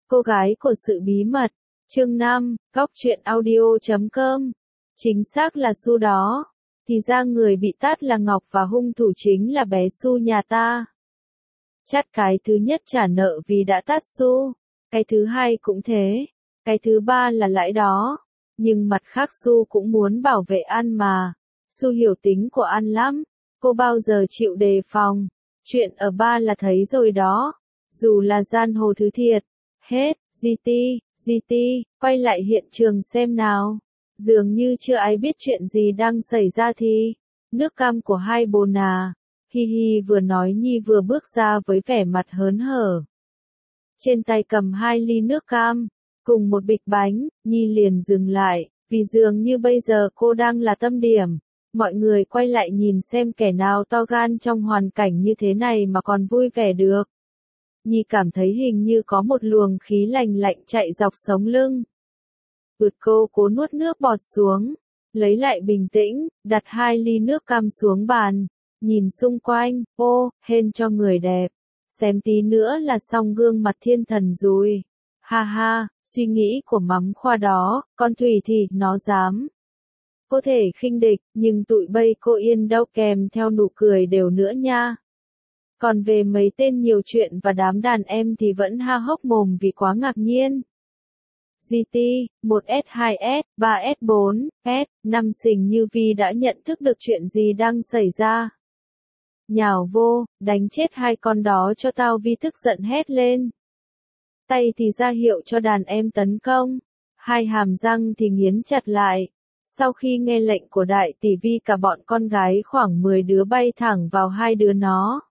Cô gái của sự bí mật. Chương 5, Góc truyện audio.com. Chính xác là Su đó. Thì ra người bị tát là Ngọc và hung thủ chính là bé Su nhà ta. Chắt cái thứ nhất trả nợ vì đã tát Su. Cái thứ hai cũng thế. Cái thứ ba là lãi đó. Nhưng mặt khác Su cũng muốn bảo vệ An mà. Su hiểu tính của An lắm. Cô bao giờ chịu đề phòng. Chuyện ở ba là thấy rồi đó. Dù là giang hồ thứ thiệt. Hết, GT, quay lại hiện trường xem nào. Dường như chưa ai biết chuyện gì đang xảy ra thì. Nước cam của hai bồn à. Hi hi vừa nói Nhi vừa bước ra với vẻ mặt hớn hở. Trên tay cầm 2 ly nước cam, cùng một bịch bánh, Nhi liền dừng lại, vì dường như bây giờ cô đang là tâm điểm. Mọi người quay lại nhìn xem kẻ nào to gan trong hoàn cảnh như thế này mà còn vui vẻ được. Nhi cảm thấy hình như có một luồng khí lạnh lạnh chạy dọc sống lưng. Cô cố nuốt nước bọt xuống, lấy lại bình tĩnh, đặt 2 ly nước cam xuống bàn, nhìn xung quanh, ô, hên cho người đẹp. Xem tí nữa là xong gương mặt thiên thần rồi. Ha ha, suy nghĩ của mắm khoa đó, con Thủy thì nó dám. Có thể khinh địch, nhưng tụi bây cô yên đâu kèm theo nụ cười đều nữa nha. Còn về mấy tên nhiều chuyện và đám đàn em thì vẫn ha hốc mồm vì quá ngạc nhiên. GT, 1S, 2S, 3S, 4S, 5 xình như Vi đã nhận thức được chuyện gì đang xảy ra. Nhào vô, đánh chết hai con đó cho tao, Vi tức giận hét lên. Tay thì ra hiệu cho đàn em tấn công, hai hàm răng thì nghiến chặt lại. Sau khi nghe lệnh của đại tỷ Vi, cả bọn con gái khoảng 10 đứa bay thẳng vào hai đứa nó.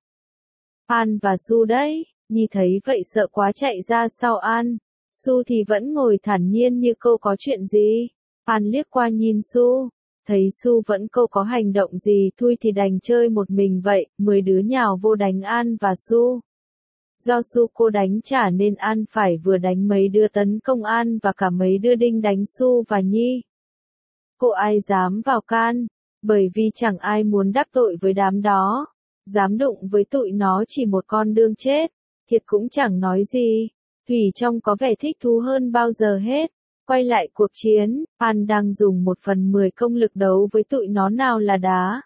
An và Su đấy, Nhi thấy vậy sợ quá chạy ra sau An. Su thì vẫn ngồi thản nhiên như cô có chuyện gì. An liếc qua nhìn Su, thấy Su vẫn cô có hành động gì thui thì đành chơi một mình vậy. 10 đứa nhào vô đánh An và Su. Do Su cô đánh trả nên An phải vừa đánh mấy đứa tấn công An và cả mấy đứa đinh đánh Su và Nhi. Cô ai dám vào can, bởi vì chẳng ai muốn đắc tội với đám đó. Dám đụng với tụi nó chỉ một con đương chết. Thiệt cũng chẳng nói gì. Thủy trông có vẻ thích thú hơn bao giờ hết. Quay lại cuộc chiến, An đang dùng 1/10 công lực đấu với tụi nó, nào là đá,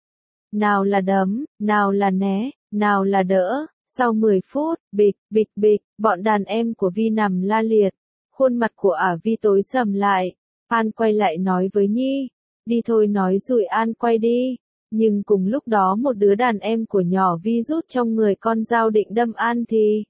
nào là đấm, nào là né, nào là đỡ. Sau 10 phút, bịch, bọn đàn em của Vi nằm la liệt. Khuôn mặt của Vi tối sầm lại. An quay lại nói với Nhi, đi thôi, nói rồi An quay đi. Nhưng cùng lúc đó một đứa đàn em của nhỏ Vi rút trong người con dao định đâm An thì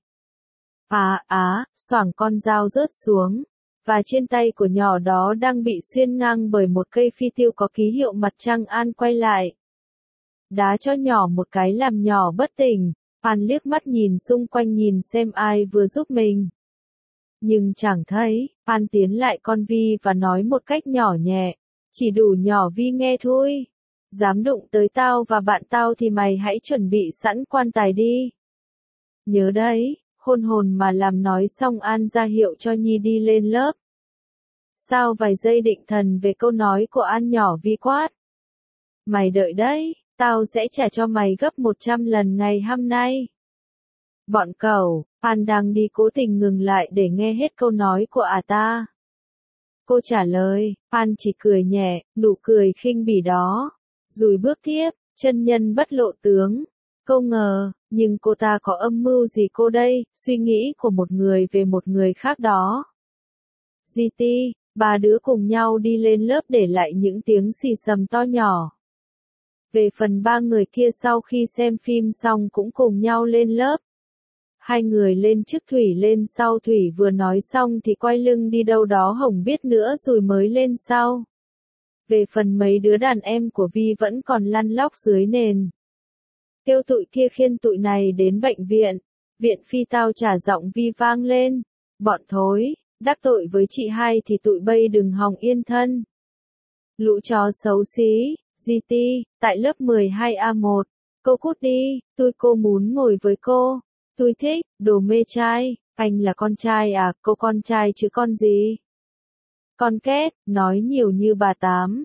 xoảng con dao rớt xuống, và trên tay của nhỏ đó đang bị xuyên ngang bởi một cây phi tiêu có ký hiệu mặt trăng. An quay lại, đá cho nhỏ một cái làm nhỏ bất tỉnh. An liếc mắt nhìn xung quanh nhìn xem ai vừa giúp mình. Nhưng chẳng thấy. An tiến lại con Vi và nói một cách nhỏ nhẹ, chỉ đủ nhỏ Vi nghe thôi. Dám đụng tới tao và bạn tao thì mày hãy chuẩn bị sẵn quan tài đi. Nhớ đấy, khôn hồn mà làm. Nói xong An ra hiệu cho Nhi đi lên lớp. Sau vài giây định thần về câu nói của An, nhỏ Vi quát. Mày đợi đấy, tao sẽ trả cho mày gấp 100 lần ngày hôm nay. Bọn cẩu. An đang đi cố tình ngừng lại để nghe hết câu nói của ta. Cô trả lời, An chỉ cười nhẹ, nụ cười khinh bỉ đó. Rồi bước tiếp, chân nhân bất lộ tướng. Cô ngờ, nhưng cô ta có âm mưu gì cô đây, suy nghĩ của một người về một người khác đó. GT, 3 đứa cùng nhau đi lên lớp để lại những tiếng xì xầm to nhỏ. Về phần 3 người kia sau khi xem phim xong cũng cùng nhau lên lớp. 2 người lên trước, Thủy lên sau. Thủy vừa nói xong thì quay lưng đi đâu đó không biết nữa rồi mới lên sau. Về phần mấy đứa đàn em của Vi vẫn còn lăn lóc dưới nền. Kêu tụi kia khiêng tụi này đến bệnh viện. Viện Phi tao trả giọng Vi vang lên. Bọn thối, đắc tội với chị hai thì tụi bây đừng hòng yên thân. Lũ chó xấu xí. GT, tại lớp 12A1. Cô cút đi, cô muốn ngồi với cô. Tôi thích, đồ mê trai. Anh là con trai à? Cô con trai chứ con gì? Con két, nói nhiều như bà Tám.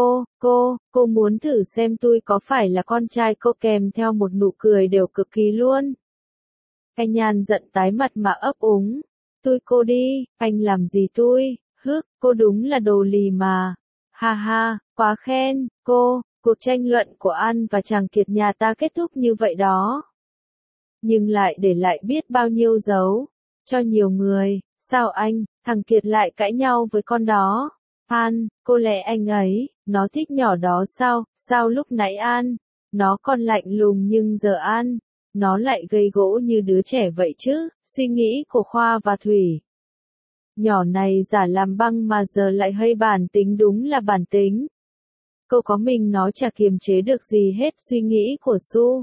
Cô muốn thử xem tôi có phải là con trai cô, kèm theo một nụ cười đều cực kỳ luôn. Anh Nhan giận tái mặt mà ấp úng. Tui cô đi, anh làm gì tui, cô đúng là đồ lì mà. Ha ha, quá khen, cô, cuộc tranh luận của An và chàng Kiệt nhà ta kết thúc như vậy đó. Nhưng lại để lại biết bao nhiêu dấu, cho nhiều người, sao anh, thằng Kiệt lại cãi nhau với con đó. An, cô lẽ anh ấy, nó thích nhỏ đó sao lúc nãy An, nó còn lạnh lùng nhưng giờ An, nó lại gây gỗ như đứa trẻ vậy chứ, suy nghĩ của Khoa và Thủy. Nhỏ này giả làm băng mà giờ lại hơi bản tính đúng là bản tính. Cô có mình nó chả kiềm chế được gì hết suy nghĩ của Su.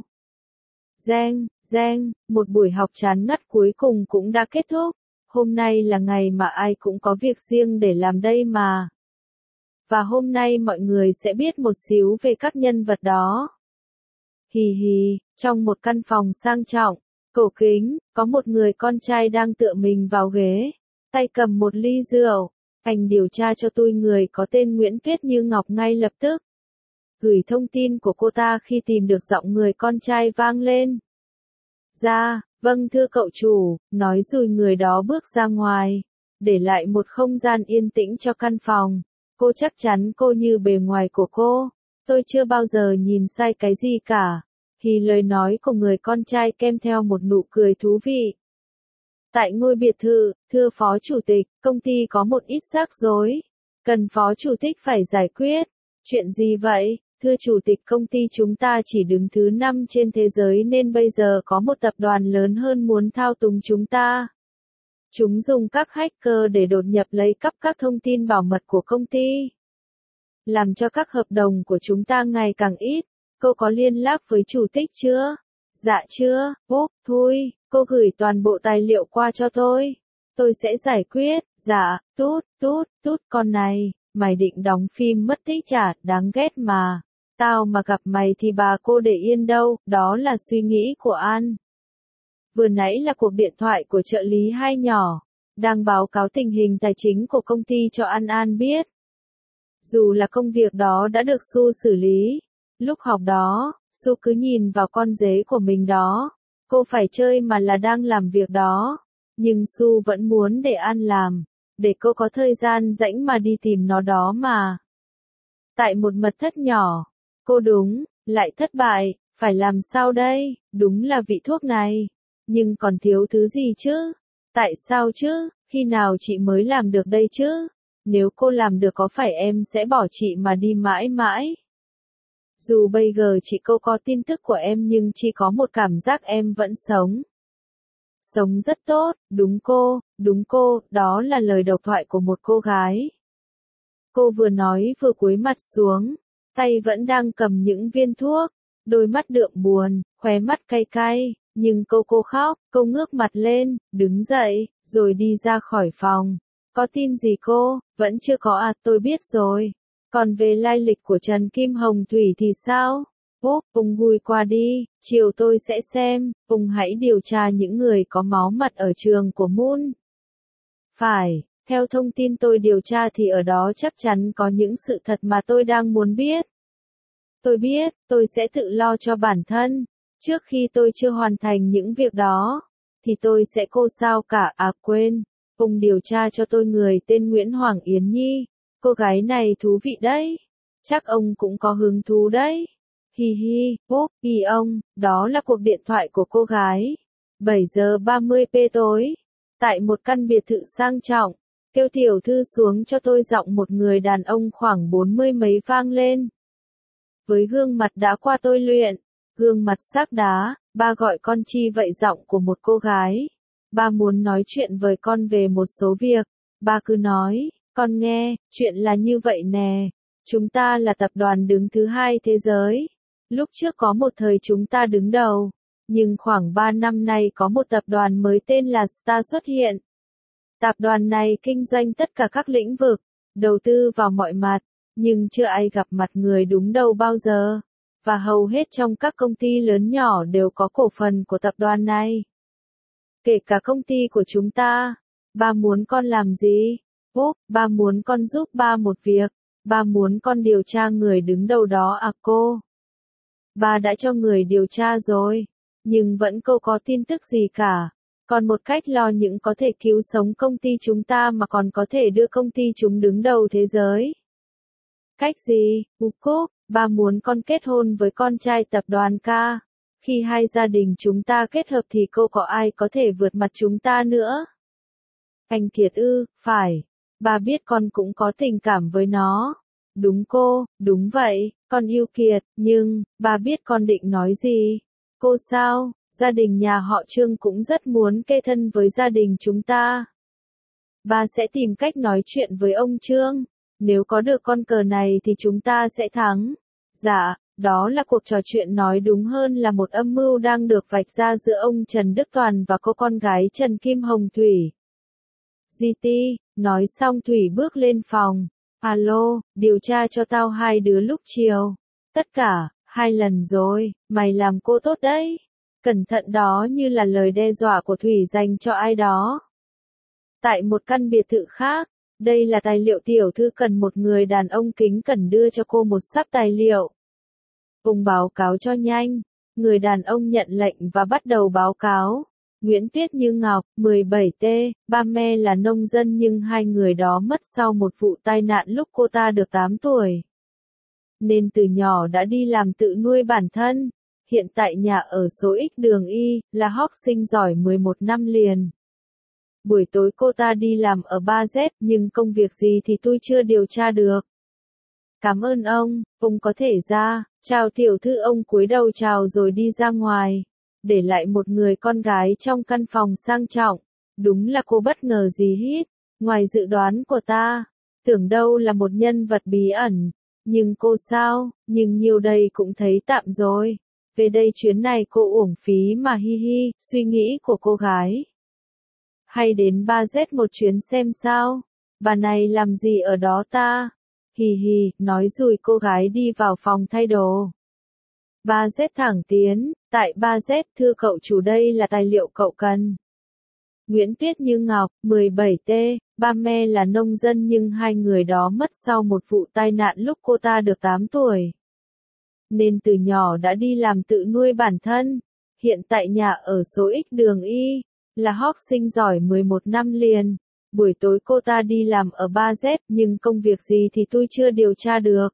Giang, một buổi học chán ngắt cuối cùng cũng đã kết thúc. Hôm nay là ngày mà ai cũng có việc riêng để làm đây mà. Và hôm nay mọi người sẽ biết một xíu về các nhân vật đó. Hì hì, trong một căn phòng sang trọng, cổ kính, có một người con trai đang tựa mình vào ghế, tay cầm một ly rượu. Anh điều tra cho tôi người có tên Nguyễn Tuyết Như Ngọc ngay lập tức. Gửi thông tin của cô ta khi tìm được giọng người con trai vang lên. Dạ, vâng thưa cậu chủ, nói rồi người đó bước ra ngoài, để lại một không gian yên tĩnh cho căn phòng. Cô chắc chắn cô như bề ngoài của cô. Tôi chưa bao giờ nhìn sai cái gì cả. Thì lời nói của người con trai kèm theo một nụ cười thú vị. Tại ngôi biệt thự, thưa phó chủ tịch, công ty có một ít rắc rối. Cần phó chủ tịch phải giải quyết. Chuyện gì vậy? Thưa chủ tịch, công ty chúng ta chỉ đứng thứ 5 trên thế giới nên bây giờ có một tập đoàn lớn hơn muốn thao túng chúng ta. Chúng dùng các hacker để đột nhập lấy cắp các thông tin bảo mật của công ty. Làm cho các hợp đồng của chúng ta ngày càng ít. Cô có liên lạc với chủ tịch chưa? Dạ chưa, thôi, cô gửi toàn bộ tài liệu qua cho tôi. Tôi sẽ giải quyết, dạ, tút, con này, mày định đóng phim mất tích à, đáng ghét mà. Tao mà gặp mày thì bà cô để yên đâu, đó là suy nghĩ của An. Vừa nãy là cuộc điện thoại của trợ lý hai nhỏ, đang báo cáo tình hình tài chính của công ty cho An biết. Dù là công việc đó đã được Su xử lý, lúc học đó, Su cứ nhìn vào con dế của mình đó, cô phải chơi mà là đang làm việc đó, nhưng Su vẫn muốn để An làm, để cô có thời gian rảnh mà đi tìm nó đó mà. Tại một mật thất nhỏ, cô lại thất bại, phải làm sao đây, đúng là vị thuốc này, nhưng còn thiếu thứ gì chứ? Tại sao chứ, khi nào chị mới làm được đây chứ? Nếu cô làm được có phải em sẽ bỏ chị mà đi mãi mãi? Dù bây giờ chị cô có tin tức của em nhưng chỉ có một cảm giác em vẫn sống. Sống rất tốt, đúng cô, đó là lời độc thoại của một cô gái. Cô vừa nói vừa cúi mặt xuống, tay vẫn đang cầm những viên thuốc, đôi mắt đượm buồn, khóe mắt cay cay, nhưng cô khóc, cô ngước mặt lên, đứng dậy, rồi đi ra khỏi phòng. Có tin gì cô? Vẫn chưa có à, tôi biết rồi. Còn về lai lịch của Trần Kim Hồng Thủy thì sao? Ông gùi qua đi, chiều tôi sẽ xem, ông hãy điều tra những người có máu mặt ở trường của Moon. Phải, theo thông tin tôi điều tra thì ở đó chắc chắn có những sự thật mà tôi đang muốn biết. Tôi biết, tôi sẽ tự lo cho bản thân. Trước khi tôi chưa hoàn thành những việc đó, thì tôi sẽ cô sao cả, quên. Ông điều tra cho tôi người tên Nguyễn Hoàng Yến Nhi. Cô gái này thú vị đấy. Chắc ông cũng có hứng thú đấy. Hi hi, ông, đó là cuộc điện thoại của cô gái. 7:30 p tối. Tại một căn biệt thự sang trọng, kêu tiểu thư xuống cho tôi giọng một người đàn ông khoảng 40 mấy vang lên. Với gương mặt đã qua tôi luyện, gương mặt sắc đá, ba gọi con chi vậy giọng của một cô gái. Ba muốn nói chuyện với con về một số việc. Ba cứ nói, con nghe, chuyện là như vậy nè. Chúng ta là tập đoàn đứng thứ 2 thế giới. Lúc trước có một thời chúng ta đứng đầu. Nhưng khoảng 3 năm nay có một tập đoàn mới tên là Star xuất hiện. Tập đoàn này kinh doanh tất cả các lĩnh vực, đầu tư vào mọi mặt, nhưng chưa ai gặp mặt người đúng đầu bao giờ. Và hầu hết trong các công ty lớn nhỏ đều có cổ phần của tập đoàn này. Kể cả công ty của chúng ta. Ba muốn con làm gì? Ba muốn con giúp ba một việc. Ba muốn con điều tra người đứng đầu đó cô. Ba đã cho người điều tra rồi. Nhưng vẫn không có tin tức gì cả. Còn một cách lo những có thể cứu sống công ty chúng ta mà còn có thể đưa công ty chúng đứng đầu thế giới. Cách gì? Cúc, ba muốn con kết hôn với con trai tập đoàn ca. Khi hai gia đình chúng ta kết hợp thì cô có ai có thể vượt mặt chúng ta nữa? Anh Kiệt phải. Ba biết con cũng có tình cảm với nó. Đúng cô, đúng vậy, con yêu Kiệt, nhưng, ba biết con định nói gì. Cô sao? Gia đình nhà họ Trương cũng rất muốn kê thân với gia đình chúng ta. Ba sẽ tìm cách nói chuyện với ông Trương. Nếu có được con cờ này thì chúng ta sẽ thắng. Dạ, đó là cuộc trò chuyện nói đúng hơn là một âm mưu đang được vạch ra giữa ông Trần Đức Toàn và cô con gái Trần Kim Hồng Thủy. GT, nói xong Thủy bước lên phòng. Alo, điều tra cho tao hai đứa lúc chiều. Tất cả, 2 lần rồi, mày làm cô tốt đấy. Cẩn thận đó như là lời đe dọa của Thủy dành cho ai đó. Tại một căn biệt thự khác, đây là tài liệu tiểu thư cần một người đàn ông kính cẩn đưa cho cô một sắp tài liệu. Cùng báo cáo cho nhanh. Người đàn ông nhận lệnh và bắt đầu báo cáo. Nguyễn Tuyết Như Ngọc, 17T, ba mẹ là nông dân nhưng hai người đó mất sau một vụ tai nạn lúc cô ta được 8 tuổi. Nên từ nhỏ đã đi làm tự nuôi bản thân. Hiện tại nhà ở số X đường Y, là học sinh giỏi 11 năm liền. Buổi tối cô ta đi làm ở 3Z nhưng công việc gì thì tôi chưa điều tra được. Cảm ơn ông có thể ra, chào tiểu thư ông cúi đầu chào rồi đi ra ngoài. Để lại một người con gái trong căn phòng sang trọng. Đúng là cô bất ngờ gì hết, ngoài dự đoán của ta. Tưởng đâu là một nhân vật bí ẩn. Nhưng cô sao, nhưng nhiều đây cũng thấy tạm rồi. Về đây chuyến này cô uổng phí mà hi hi, suy nghĩ của cô gái. Hay đến 3Z một chuyến xem sao. Bà này làm gì ở đó ta? Hì hì, nói rồi cô gái đi vào phòng thay đồ. 3Z thẳng tiến, tại 3Z thưa cậu chủ đây là tài liệu cậu cần. Nguyễn Tuyết Như Ngọc, 17T, ba mẹ là nông dân nhưng hai người đó mất sau một vụ tai nạn lúc cô ta được 8 tuổi. Nên từ nhỏ đã đi làm tự nuôi bản thân. Hiện tại nhà ở số X đường Y, là học sinh giỏi 11 năm liền. Buổi tối cô ta đi làm ở 3Z nhưng công việc gì thì tôi chưa điều tra được.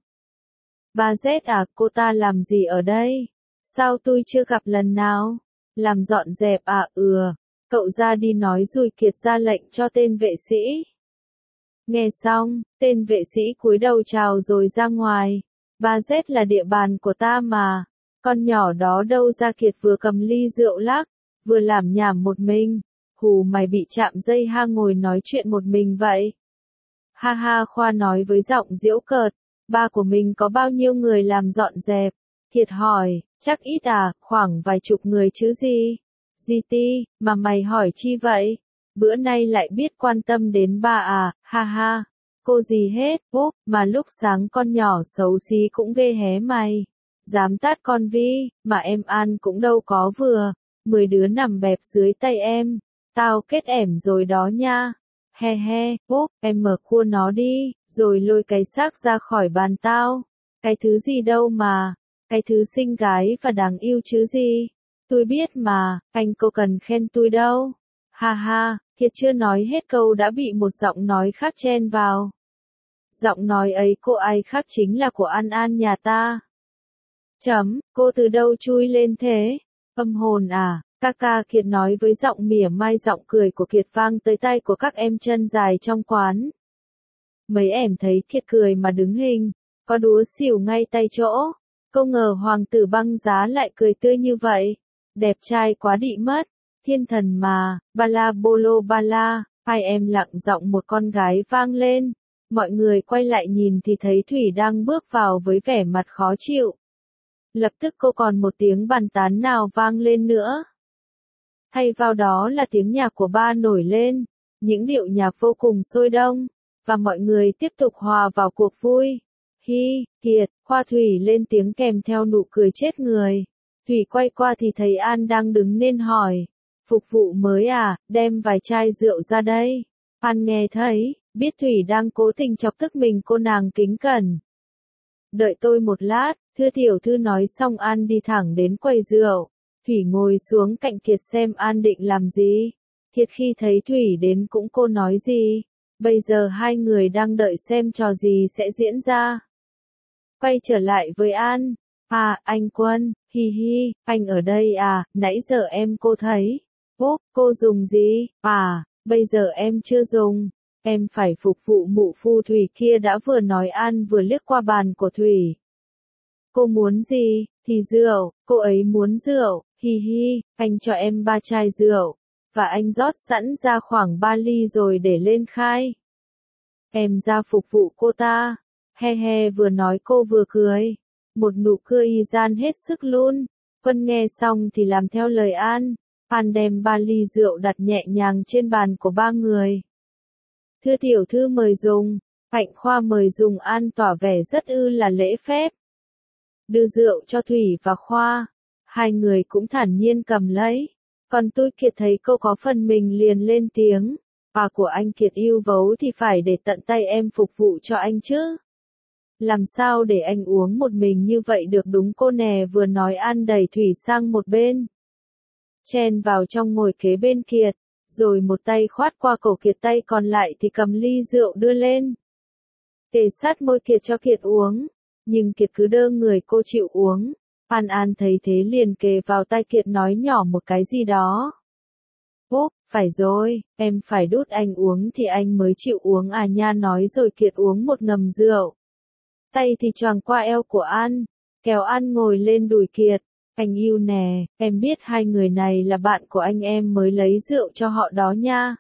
3Z à, cô ta làm gì ở đây? Sao tôi chưa gặp lần nào? Làm dọn dẹp à? Cậu ra đi nói rồi Kiệt ra lệnh cho tên vệ sĩ. Nghe xong, tên vệ sĩ cúi đầu chào rồi ra ngoài. 3Z là địa bàn của ta mà. Con nhỏ đó đâu ra Kiệt vừa cầm ly rượu lắc, vừa làm nhảm một mình. Hù mày bị chạm dây ha ngồi nói chuyện một mình vậy. Ha ha Khoa nói với giọng giễu cợt. Ba của mình có bao nhiêu người làm dọn dẹp? Kiệt hỏi, chắc ít à, khoảng vài chục người chứ gì. GT, mà mày hỏi chi vậy? Bữa nay lại biết quan tâm đến ba à, ha ha. Cô gì hết, mà lúc sáng con nhỏ xấu xí cũng ghê hé mày. Dám tát con Vi, mà em An cũng đâu có vừa. 10 đứa nằm bẹp dưới tay em. Tao kết ẻm rồi đó nha. He he, em mở cua nó đi, rồi lôi cái xác ra khỏi bàn tao. Cái thứ gì đâu mà, cái thứ xinh gái và đáng yêu chứ gì. Tôi biết mà, anh cô cần khen tôi đâu. Ha ha, Kiệt chưa nói hết câu đã bị một giọng nói khác chen vào. Giọng nói ấy cô ai khác chính là của An An nhà ta. Cô từ đâu chui lên thế? Âm hồn à? Ca Kiệt nói với giọng mỉa mai, giọng cười của Kiệt vang tới tai của các em chân dài trong quán. Mấy em thấy Kiệt cười mà đứng hình, có đúa xỉu ngay tay chỗ. Không ngờ hoàng tử băng giá lại cười tươi như vậy. Đẹp trai quá đị mất. Thiên thần mà, bala bolo bala, hai em lặng giọng một con gái vang lên. Mọi người quay lại nhìn thì thấy Thủy đang bước vào với vẻ mặt khó chịu. Lập tức cô còn một tiếng bàn tán nào vang lên nữa. Thay vào đó là tiếng nhạc của ba nổi lên, những điệu nhạc vô cùng sôi động, và mọi người tiếp tục hòa vào cuộc vui. Hi, Kiệt, Khoa Thủy lên tiếng kèm theo nụ cười chết người. Thủy quay qua thì thấy An đang đứng nên hỏi, phục vụ mới à, đem vài chai rượu ra đây. An nghe thấy, biết Thủy đang cố tình chọc tức mình, cô nàng kính cẩn. Đợi tôi một lát, thưa tiểu thư nói xong An đi thẳng đến quầy rượu. Thủy ngồi xuống cạnh Kiệt xem An định làm gì. Kiệt khi thấy Thủy đến cũng cô nói gì, bây giờ hai người đang đợi xem trò gì sẽ diễn ra. Quay trở lại với An, à, anh Quân, hi hi, anh ở đây à, nãy giờ em cô thấy. Cô dùng gì, à, bây giờ em chưa dùng, em phải phục vụ mụ phù Thủy kia đã vừa nói An vừa liếc qua bàn của Thủy. Cô muốn gì, thì rượu, cô ấy muốn rượu, hi hi, anh cho em 3 chai rượu, và anh rót sẵn ra khoảng 3 ly rồi để lên khai. Em ra phục vụ cô ta, he he vừa nói cô vừa cười, một nụ cười y gian hết sức luôn. Quân nghe xong thì làm theo lời An. An đem 3 ly rượu đặt nhẹ nhàng trên bàn của ba người. Thưa tiểu thư mời dùng, Hạnh Khoa mời dùng. An tỏ vẻ rất là lễ phép. Đưa rượu cho Thủy và Khoa. Hai người cũng thản nhiên cầm lấy. Còn tôi Kiệt thấy cô có phần mình liền lên tiếng. Bà của anh Kiệt yêu vấu thì phải để tận tay em phục vụ cho anh chứ. Làm sao để anh uống một mình như vậy được đúng cô nè, vừa nói An đẩy Thủy sang một bên. Chen vào trong ngồi kế bên Kiệt, rồi một tay khoát qua cổ Kiệt, tay còn lại thì cầm ly rượu đưa lên. Kề sát môi Kiệt cho Kiệt uống, nhưng Kiệt cứ đơ người cô chịu uống. An thấy thế liền kề vào tai Kiệt nói nhỏ một cái gì đó. Phải rồi, em phải đút anh uống thì anh mới chịu uống à nha, nói rồi Kiệt uống một ngầm rượu. Tay thì choàng qua eo của An, kéo An ngồi lên đùi Kiệt. Anh yêu nè, em biết hai người này là bạn của anh, em mới lấy rượu cho họ đó nha.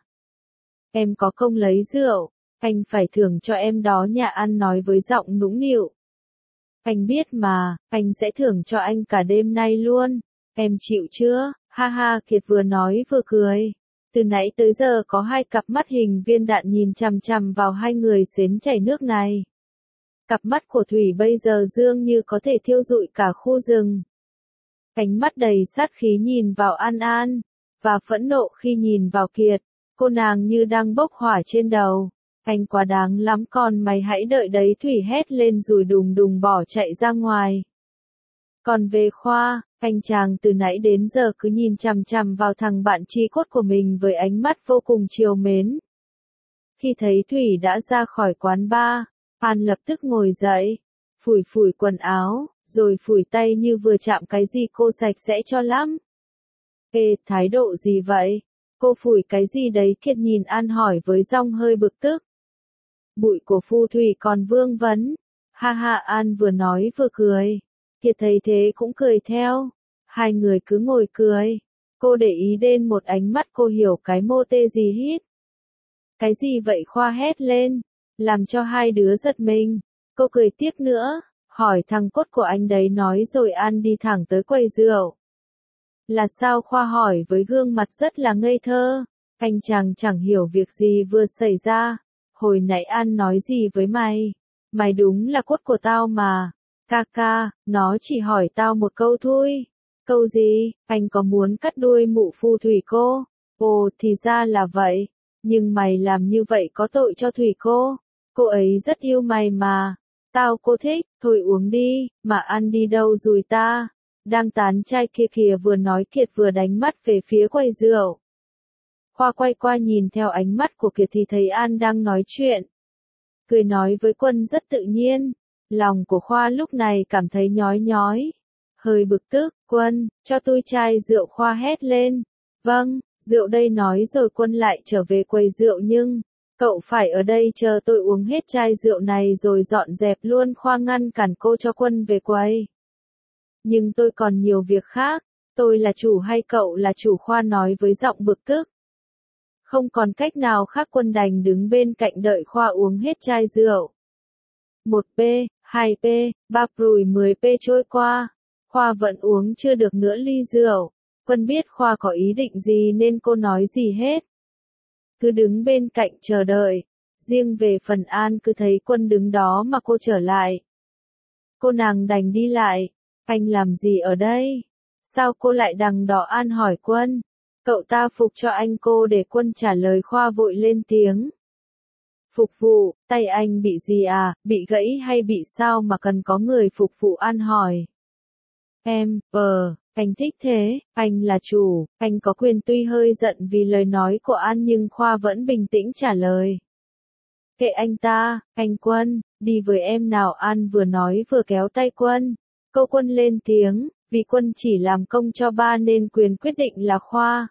Em có công lấy rượu, anh phải thưởng cho em đó nha. An nói với giọng nũng nịu. Anh biết mà, anh sẽ thưởng cho anh cả đêm nay luôn. Em chịu chưa? Ha ha, Kiệt vừa nói vừa cười. Từ nãy tới giờ có hai cặp mắt hình viên đạn nhìn chằm chằm vào hai người xến chảy nước này. Cặp mắt của Thủy bây giờ dường như có thể thiêu rụi cả khu rừng. Ánh mắt đầy sát khí nhìn vào An, và phẫn nộ khi nhìn vào Kiệt. Cô nàng như đang bốc hỏa trên đầu. Anh quá đáng lắm, con mày hãy đợi đấy, Thủy hét lên rồi đùng đùng bỏ chạy ra ngoài. Còn về Khoa, anh chàng từ nãy đến giờ cứ nhìn chằm chằm vào thằng bạn chí cốt của mình với ánh mắt vô cùng trìu mến. Khi thấy Thủy đã ra khỏi quán bar, An lập tức ngồi dậy, phủi phủi quần áo, rồi phủi tay như vừa chạm cái gì cô sạch sẽ cho lắm. Ê, thái độ gì vậy? Cô phủi cái gì đấy? Kiệt nhìn An hỏi với giọng hơi bực tức. Bụi của phù Thủy còn vương vấn. Ha ha, An vừa nói vừa cười. Kiệt thấy thế cũng cười theo. Hai người cứ ngồi cười. Cô để ý đến một ánh mắt, cô hiểu cái mô tê gì hít. Cái gì vậy? Khoa hét lên, làm cho hai đứa giật mình. Cô cười tiếp nữa, hỏi thằng cốt của anh đấy, nói rồi An đi thẳng tới quầy rượu. Là sao? Khoa hỏi với gương mặt rất là ngây thơ. Anh chàng chẳng hiểu việc gì vừa xảy ra. Hồi nãy An nói gì với mày? Mày đúng là cốt của tao mà. Ca, nó chỉ hỏi tao một câu thôi. Câu gì? Anh có muốn cắt đuôi mụ phù Thủy cô? Ồ, thì ra là vậy. Nhưng mày làm như vậy có tội cho Thủy cô. Cô ấy rất yêu mày mà. Cô thích, thôi uống đi, mà An đi đâu rồi ta? Đang tán chai kia kìa, vừa nói Kiệt vừa đánh mắt về phía quầy rượu. Khoa quay qua nhìn theo ánh mắt của Kiệt thì thấy An đang nói chuyện. Cười nói với Quân rất tự nhiên. Lòng của Khoa lúc này cảm thấy nhói nhói. Hơi bực tức. Quân, cho tôi chai rượu. Khoa hét lên. Vâng, rượu đây, nói rồi Quân lại trở về quầy rượu. Nhưng, cậu phải ở đây chờ tôi uống hết chai rượu này rồi dọn dẹp luôn. Khoa ngăn cản cô cho Quân về quầy. Nhưng tôi còn nhiều việc khác. Tôi là chủ hay cậu là chủ? Khoa nói với giọng bực tức. Không còn cách nào khác, Quân đành đứng bên cạnh đợi Khoa uống hết chai rượu. 1p, 2p, 3 rùi 10p trôi qua. Khoa vẫn uống chưa được nửa ly rượu. Quân biết Khoa có ý định gì nên cô nói gì hết. Cứ đứng bên cạnh chờ đợi. Riêng về phần An, cứ thấy Quân đứng đó mà cô trở lại. Cô nàng đành đi lại. Anh làm gì ở đây? Sao cô lại đằng đỏ? An hỏi Quân. Cậu ta phục cho anh. Cô để Quân trả lời. Khoa vội lên tiếng. Phục vụ, tay anh bị gì à, bị gãy hay bị sao mà cần có người phục vụ? An hỏi. Anh thích thế, anh là chủ, anh có quyền. Tuy hơi giận vì lời nói của An nhưng Khoa vẫn bình tĩnh trả lời. Kệ anh ta, anh Quân, đi với em nào. An vừa nói vừa kéo tay Quân. Câu Quân lên tiếng, vì Quân chỉ làm công cho ba nên quyền quyết định là Khoa.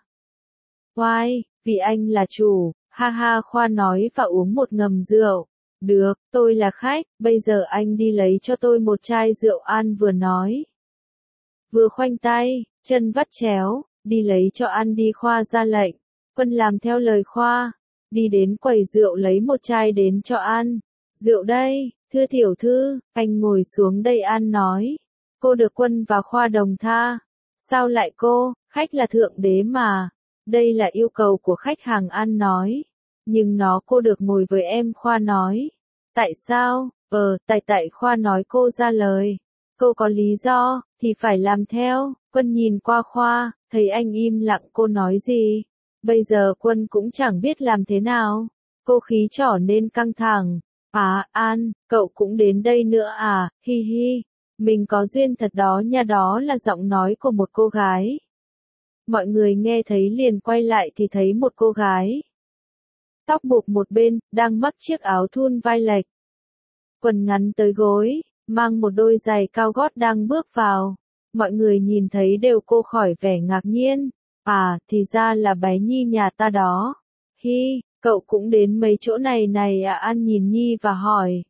Why, vì anh là chủ, ha ha. Khoa nói và uống một ngụm rượu. Được, tôi là khách, bây giờ anh đi lấy cho tôi một chai rượu. An vừa nói, vừa khoanh tay, chân vắt chéo, đi lấy cho An đi. Khoa ra lệnh, Quân làm theo lời Khoa, đi đến quầy rượu lấy một chai đến cho An. Rượu đây, thưa tiểu thư, anh ngồi xuống đây. An nói, cô được Quân và Khoa đồng tha. Sao lại cô, khách là thượng đế mà. Đây là yêu cầu của khách hàng. An nói, nhưng nó cô được ngồi với em. Khoa nói, tại sao? Tại Khoa nói. Cô ra lời, cô có lý do, thì phải làm theo. Quân nhìn qua Khoa, thấy anh im lặng. Cô nói gì? Bây giờ Quân cũng chẳng biết làm thế nào. Cô khí trở nên căng thẳng. À, An, cậu cũng đến đây nữa à, hi hi. Mình có duyên thật đó nha. Đó là giọng nói của một cô gái. Mọi người nghe thấy liền quay lại thì thấy một cô gái. Tóc buộc một bên, đang mặc chiếc áo thun vai lệch. Quần ngắn tới gối, mang một đôi giày cao gót đang bước vào. Mọi người nhìn thấy đều cô khỏi vẻ ngạc nhiên. À, thì ra là bé Nhi nhà ta đó. Hi, cậu cũng đến mấy chỗ này này à? An nhìn Nhi và hỏi.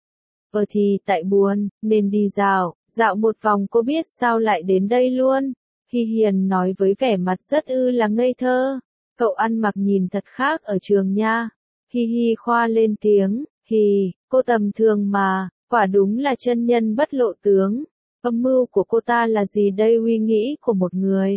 Thì tại buồn, nên đi dạo một vòng. Cô biết sao lại đến đây luôn. Hi Hiền nói với vẻ mặt rất là ngây thơ. Cậu ăn mặc nhìn thật khác ở trường nha. Hi hi. Khoa lên tiếng, hì, cô tầm thường mà, quả đúng là chân nhân bất lộ tướng. Âm mưu của cô ta là gì đây? Uy nghĩ của một người.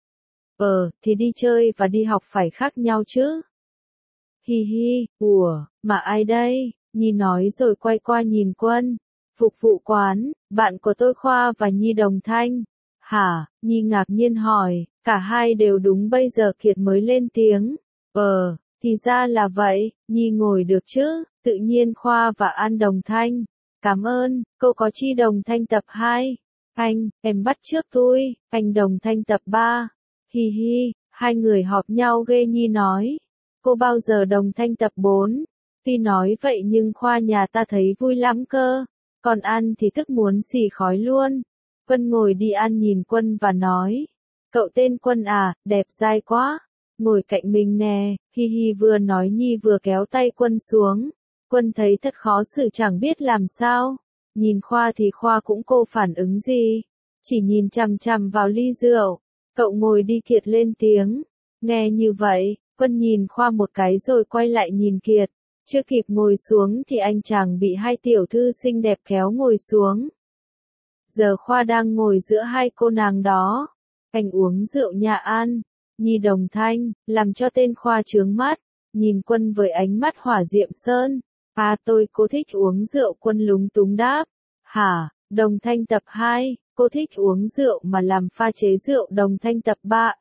Thì đi chơi và đi học phải khác nhau chứ. Hi hi, mà ai đây? Nhi nói rồi quay qua nhìn Quân. Phục vụ quán, bạn của tôi Khoa và Nhi đồng thanh. Hả? Nhi ngạc nhiên hỏi, cả hai đều đúng. Bây giờ Kiệt mới lên tiếng. Thì ra là vậy. Nhi ngồi được chứ? Tự nhiên Khoa và An đồng thanh. Cảm ơn, cô có chi đồng thanh tập 2. Anh, em bắt trước tôi. Anh đồng thanh tập 3. Hi hi, hai người họp nhau ghê. Nhi nói, cô bao giờ đồng thanh tập 4. Tuy nói vậy nhưng Khoa nhà ta thấy vui lắm cơ. Còn An thì tức muốn xì khói luôn. Quân ngồi đi. An nhìn Quân và nói, cậu tên Quân à, đẹp dai quá. Ngồi cạnh mình nè. Hi hi. Vừa nói Nhi vừa kéo tay Quân xuống. Quân thấy thật khó xử chẳng biết làm sao. Nhìn Khoa thì Khoa cũng cô phản ứng gì. Chỉ nhìn chằm chằm vào ly rượu. Cậu ngồi đi. Kiệt lên tiếng. Nghe như vậy, Quân nhìn Khoa một cái rồi quay lại nhìn Kiệt. Chưa kịp ngồi xuống thì anh chàng bị hai tiểu thư xinh đẹp kéo ngồi xuống. Giờ Khoa đang ngồi giữa hai cô nàng đó. Anh uống rượu nhà An. Nhi đồng thanh, làm cho tên Khoa chướng mắt. Nhìn Quân với ánh mắt hỏa diệm sơn. À, cô thích uống rượu. Quân lúng túng đáp. Hả? Đồng thanh tập 2, cô thích uống rượu mà làm pha chế rượu. Đồng thanh tập 3,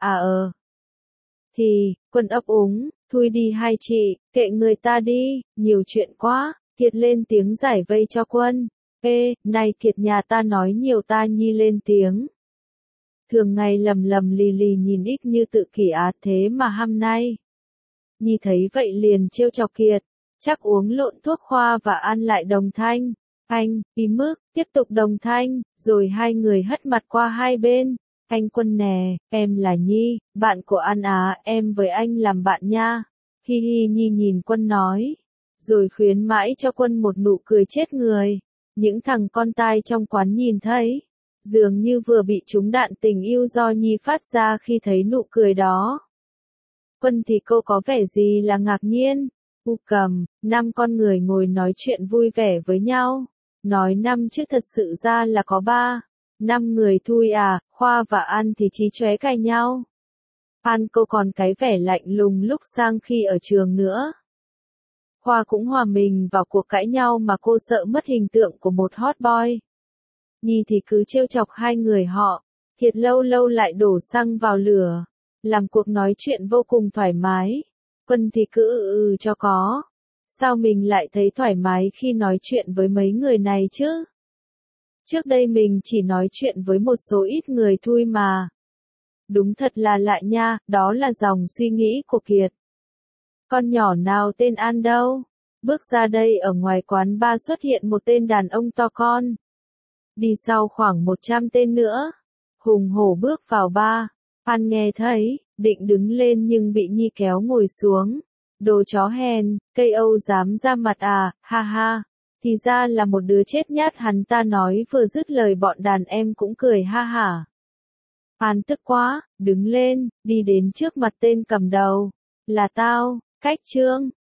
Thì, Quân ấp úng, thôi đi hai chị, kệ người ta đi, nhiều chuyện quá. Kiệt lên tiếng giải vây cho Quân. Ê, này Kiệt, nhà ta nói nhiều ta. Nhi lên tiếng. Thường ngày lầm lầm lì lì nhìn ích như tự kỷ á, thế mà hôm nay. Nhi thấy vậy liền trêu chọc Kiệt. Chắc uống lộn thuốc. Khoa và An lại đồng thanh. Anh, ý mức, tiếp tục đồng thanh, rồi hai người hất mặt qua hai bên. Anh Quân nè, em là Nhi, bạn của An à, em với anh làm bạn nha. Hi hi. Nhi nhìn Quân nói, rồi khuyến mãi cho Quân một nụ cười chết người. Những thằng con tai trong quán nhìn thấy, dường như vừa bị trúng đạn tình yêu do Nhi phát ra khi thấy nụ cười đó. Quân thì cô có vẻ gì là ngạc nhiên. Cầm, 5 con người ngồi nói chuyện vui vẻ với nhau. Nói 5 chứ thật sự ra là có 3. 5 người thôi à. Khoa và An thì chí chóe cãi nhau. An cô còn cái vẻ lạnh lùng lúc sang khi ở trường nữa. Khoa cũng hòa mình vào cuộc cãi nhau mà cô sợ mất hình tượng của một hot boy. Nhi thì cứ trêu chọc hai người họ. Kiệt lâu lâu lại đổ xăng vào lửa. Làm cuộc nói chuyện vô cùng thoải mái. Quân thì cứ cho có. Sao mình lại thấy thoải mái khi nói chuyện với mấy người này chứ? Trước đây mình chỉ nói chuyện với một số ít người thôi mà. Đúng thật là lạ nha, đó là dòng suy nghĩ của Kiệt. Con nhỏ nào tên An đâu? Bước ra đây ở ngoài quán bar xuất hiện một tên đàn ông to con. Đi sau khoảng 100 tên nữa. Hùng hổ bước vào bar. An nghe thấy, định đứng lên nhưng bị Nhi kéo ngồi xuống. Đồ chó hèn, cây Âu dám ra mặt à, ha ha. Thì ra là một đứa chết nhát, hắn ta nói vừa dứt lời bọn đàn em cũng cười ha hả. An tức quá, đứng lên, đi đến trước mặt tên cầm đầu. Là tao, Cách Trương.